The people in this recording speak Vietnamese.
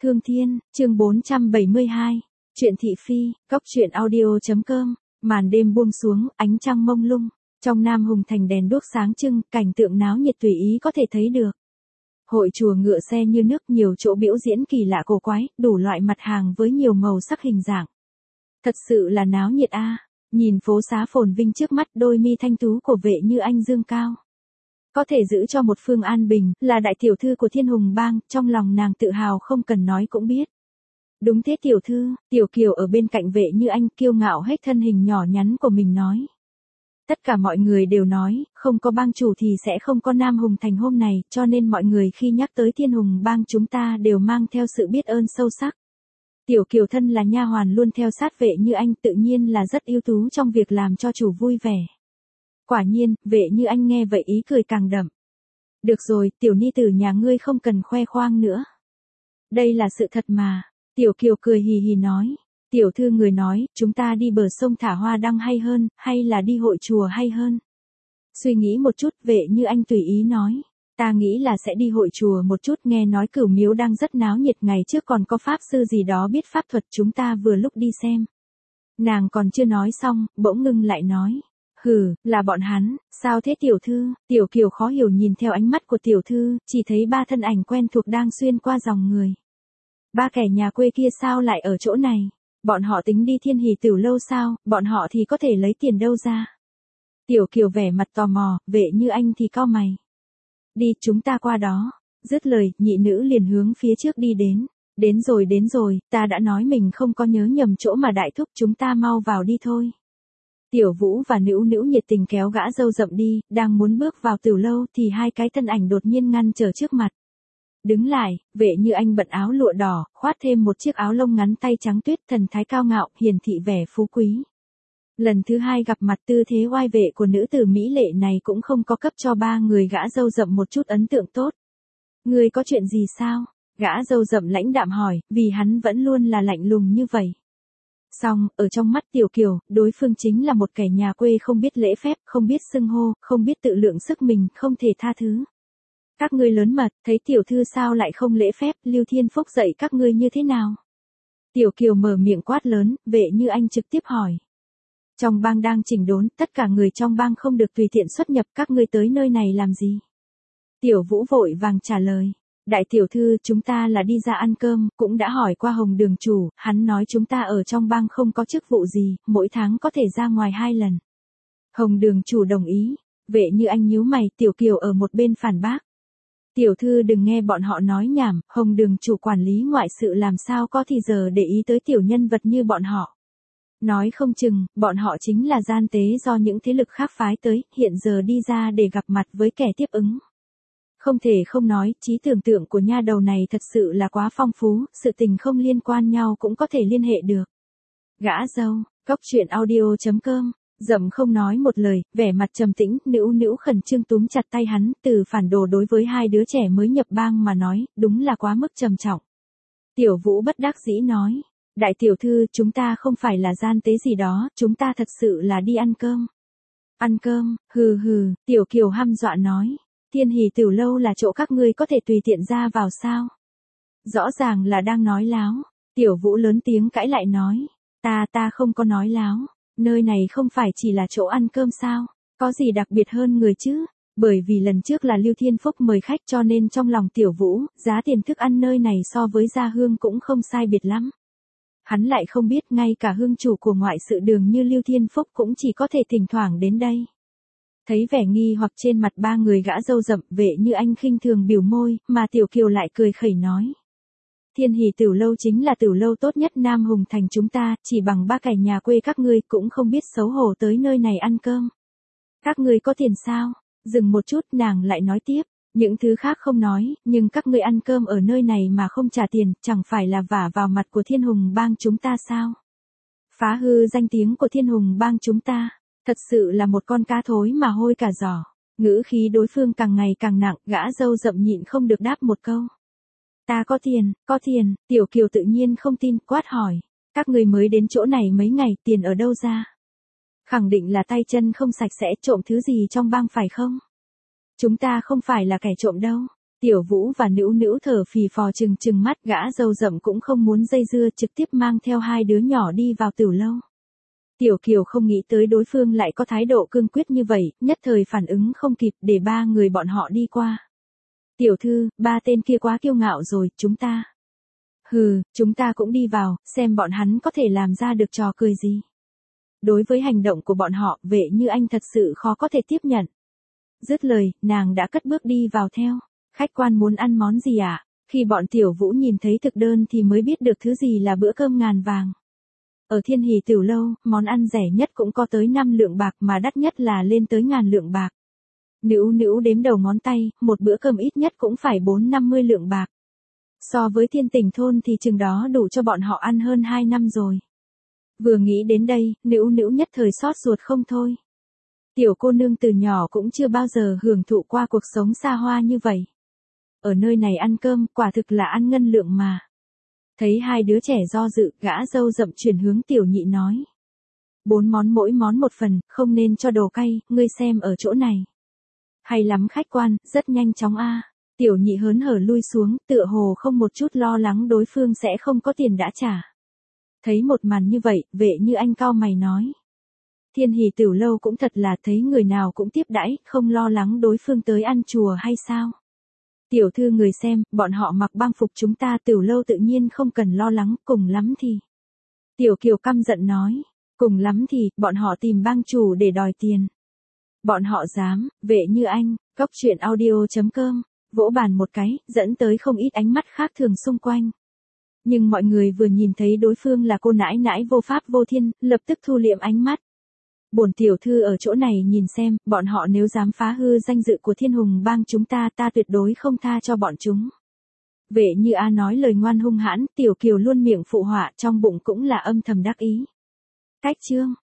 Thương Thiên, chương 472. Chuyện thị phi, góc truyện audio.com. Màn đêm buông xuống, ánh trăng mông lung. Trong Nam Hùng Thành đèn đuốc sáng trưng, cảnh tượng náo nhiệt tùy ý có thể thấy được. Hội chùa ngựa xe như nước, nhiều chỗ biểu diễn kỳ lạ cổ quái, đủ loại mặt hàng với nhiều màu sắc hình dạng. Thật sự là náo nhiệt a. Nhìn phố xá phồn vinh trước mắt, đôi mi thanh tú của Vệ Như Anh dương cao. Có thể giữ cho một phương an bình, là đại tiểu thư của Thiên Hùng Bang, trong lòng nàng tự hào không cần nói cũng biết. Đúng thế tiểu thư, Tiểu Kiều ở bên cạnh Vệ Như Anh kiêu ngạo hết thân hình nhỏ nhắn của mình nói. Tất cả mọi người đều nói, không có bang chủ thì sẽ không có Nam Hùng Thành hôm này, cho nên mọi người khi nhắc tới Thiên Hùng Bang chúng ta đều mang theo sự biết ơn sâu sắc. Tiểu Kiều thân là nha hoàn luôn theo sát Vệ Như Anh, tự nhiên là rất ưu tú trong việc làm cho chủ vui vẻ. Quả nhiên, Vệ Như Anh nghe vậy ý cười càng đậm. Được rồi, tiểu ni tử nhà ngươi không cần khoe khoang nữa. Đây là sự thật mà. Tiểu Kiều cười hì hì nói. Tiểu thư người nói, chúng ta đi bờ sông thả hoa đăng hay hơn, hay là đi hội chùa hay hơn? Suy nghĩ một chút, Vệ Như Anh tùy ý nói. Ta nghĩ là sẽ đi hội chùa một chút, nghe nói Cửu Miếu đang rất náo nhiệt, ngày trước còn có pháp sư gì đó biết pháp thuật, chúng ta vừa lúc đi xem. Nàng còn chưa nói xong, bỗng ngưng lại nói. Hừ, là bọn hắn, sao thế tiểu thư? Tiểu Kiều khó hiểu nhìn theo ánh mắt của tiểu thư, chỉ thấy ba thân ảnh quen thuộc đang xuyên qua dòng người. Ba kẻ nhà quê kia sao lại ở chỗ này? Bọn họ tính đi Thiên Hỷ Tửu lâu sao? Bọn họ thì có thể lấy tiền đâu ra? Tiểu Kiều vẻ mặt tò mò, Vệ Như Anh thì cau mày. Đi, chúng ta qua đó. Dứt lời, nhị nữ liền hướng phía trước đi đến. Đến rồi, ta đã nói mình không có nhớ nhầm chỗ mà đại thúc, chúng ta mau vào đi thôi. Tiểu Vũ và Nữu Nữu nhiệt tình kéo gã râu rậm đi, đang muốn bước vào Tửu lâu thì hai cái thân ảnh đột nhiên ngăn trở trước mặt. Đứng lại, Vệ Như Anh bận áo lụa đỏ, khoát thêm một chiếc áo lông ngắn tay trắng tuyết, thần thái cao ngạo, hiển thị vẻ phú quý. Lần thứ hai gặp mặt, tư thế oai vệ của nữ tử mỹ lệ này cũng không có cấp cho ba người gã râu rậm một chút ấn tượng tốt. Ngươi có chuyện gì sao? Gã râu rậm lãnh đạm hỏi, vì hắn vẫn luôn là lạnh lùng như vậy. Xong, ở trong mắt Tiểu Kiều, đối phương chính là một kẻ nhà quê không biết lễ phép, không biết xưng hô, không biết tự lượng sức mình, không thể tha thứ. Các ngươi lớn mật, thấy tiểu thư sao lại không lễ phép, Lưu Thiên Phúc dạy các ngươi như thế nào? Tiểu Kiều mở miệng quát lớn, Vệ Như Anh trực tiếp hỏi. Trong bang đang chỉnh đốn, tất cả người trong bang không được tùy tiện xuất nhập, các ngươi tới nơi này làm gì? Tiểu Vũ vội vàng trả lời. Đại tiểu thư, chúng ta là đi ra ăn cơm, cũng đã hỏi qua Hồng Đường chủ, hắn nói chúng ta ở trong bang không có chức vụ gì, mỗi tháng có thể ra ngoài 2 lần. Hồng Đường chủ đồng ý. Vệ Như Anh nhíu mày, Tiểu Kiều ở một bên phản bác. Tiểu thư đừng nghe bọn họ nói nhảm, Hồng Đường chủ quản lý ngoại sự làm sao có thì giờ để ý tới tiểu nhân vật như bọn họ. Nói không chừng, bọn họ chính là gian tế do những thế lực khác phái tới, hiện giờ đi ra để gặp mặt với kẻ tiếp ứng. Không thể không nói, trí tưởng tượng của nha đầu này thật sự là quá phong phú, sự tình không liên quan nhau cũng có thể liên hệ được. Gã dâu, góc truyện audio.com. Dậm không nói một lời, vẻ mặt trầm tĩnh, Nữu Nữu khẩn trương túm chặt tay hắn, từ phản đồ đối với hai đứa trẻ mới nhập bang mà nói, đúng là quá mức trầm trọng. Tiểu Vũ bất đắc dĩ nói, đại tiểu thư, chúng ta không phải là gian tế gì đó, chúng ta thật sự là đi ăn cơm. Ăn cơm, hừ hừ, Tiểu Kiều hăm dọa nói, Thiên Hỷ Tửu lâu là chỗ các ngươi có thể tùy tiện ra vào sao? Rõ ràng là đang nói láo. Tiểu Vũ lớn tiếng cãi lại nói, ta không có nói láo. Nơi này không phải chỉ là chỗ ăn cơm sao, có gì đặc biệt hơn người chứ, bởi vì lần trước là Lưu Thiên Phúc mời khách cho nên trong lòng Tiểu Vũ, giá tiền thức ăn nơi này so với Gia Hương cũng không sai biệt lắm. Hắn lại không biết ngay cả hương chủ của ngoại sự đường như Lưu Thiên Phúc cũng chỉ có thể thỉnh thoảng đến đây. Thấy vẻ nghi hoặc trên mặt ba người gã râu rậm, Vệ Như Anh khinh thường biểu môi, mà Tiểu Kiều lại cười khẩy nói. Thiên Hỷ Tửu lâu chính là tửu lâu tốt nhất Nam Hùng Thành chúng ta, chỉ bằng ba kẻ nhà quê các ngươi cũng không biết xấu hổ tới nơi này ăn cơm. Các ngươi có tiền sao? Dừng một chút, nàng lại nói tiếp, những thứ khác không nói, nhưng các ngươi ăn cơm ở nơi này mà không trả tiền, chẳng phải là vả vào mặt của Thiên Hùng Bang chúng ta sao? Phá hư danh tiếng của Thiên Hùng Bang chúng ta, thật sự là một con cá thối mà hôi cả giỏ. Ngữ khí đối phương càng ngày càng nặng, gã râu rậm nhịn không được đáp một câu. Ta có tiền, Tiểu Kiều tự nhiên không tin, quát hỏi. Các người mới đến chỗ này mấy ngày, tiền ở đâu ra? Khẳng định là tay chân không sạch sẽ, trộm thứ gì trong bang phải không? Chúng ta không phải là kẻ trộm đâu. Tiểu Vũ và Nữu Nữu thở phì phò trừng trừng mắt, gã râu rậm cũng không muốn dây dưa, trực tiếp mang theo hai đứa nhỏ đi vào tiểu lâu. Tiểu Kiều không nghĩ tới đối phương lại có thái độ cương quyết như vậy, nhất thời phản ứng không kịp, để ba người bọn họ đi qua. Tiểu thư, ba tên kia quá kiêu ngạo rồi, chúng ta. Hừ, chúng ta cũng đi vào, xem bọn hắn có thể làm ra được trò cười gì. Đối với hành động của bọn họ, Vệ Như Anh thật sự khó có thể tiếp nhận. Dứt lời, nàng đã cất bước đi vào theo. Khách quan muốn ăn món gì ạ? Khi bọn Tiểu Vũ nhìn thấy thực đơn thì mới biết được thứ gì là bữa cơm ngàn vàng. Ở Thiên Hỷ Tiểu Lâu, món ăn rẻ nhất cũng có tới 5 lượng bạc, mà đắt nhất là lên tới 1000 lượng bạc. Nữu Nữu đếm đầu ngón tay, một bữa cơm ít nhất cũng phải 450 lượng bạc. So với Thiên Tỉnh thôn thì chừng đó đủ cho bọn họ ăn hơn 2 năm rồi. Vừa nghĩ đến đây, Nữu Nữu nhất thời xót ruột không thôi. Tiểu cô nương từ nhỏ cũng chưa bao giờ hưởng thụ qua cuộc sống xa hoa như vậy. Ở nơi này ăn cơm, quả thực là ăn ngân lượng mà. Thấy hai đứa trẻ do dự, gã râu rậm chuyển hướng Tiểu Nhị nói. 4 món mỗi món một phần, không nên cho đồ cay, ngươi xem ở chỗ này. Hay lắm khách quan, rất nhanh chóng a. Tiểu Nhị hớn hở lui xuống, tựa hồ không một chút lo lắng đối phương sẽ không có tiền đã trả. Thấy một màn như vậy, Vệ Như Anh cau mày nói. Thiên Hỷ Tiểu Lâu cũng thật là thấy người nào cũng tiếp đãi, không lo lắng đối phương tới ăn chùa hay sao? Tiểu thư người xem, bọn họ mặc băng phục chúng ta, Tiểu Lâu tự nhiên không cần lo lắng, cùng lắm thì. Tiểu Kiều căm giận nói, cùng lắm thì, bọn họ tìm bang chủ để đòi tiền. Bọn họ dám, Vệ Như Anh, cóc truyện audio.com, vỗ bàn một cái, dẫn tới không ít ánh mắt khác thường xung quanh. Nhưng mọi người vừa nhìn thấy đối phương là cô nãi nãi vô pháp vô thiên, lập tức thu liệm ánh mắt. Bổn tiểu thư ở chỗ này nhìn xem, bọn họ nếu dám phá hư danh dự của Thiên Hùng bang chúng ta, ta tuyệt đối không tha cho bọn chúng. Vệ Như A nói lời ngoan hung hãn, Tiểu Kiều luôn miệng phụ họa, trong bụng cũng là âm thầm đắc ý. Cách chương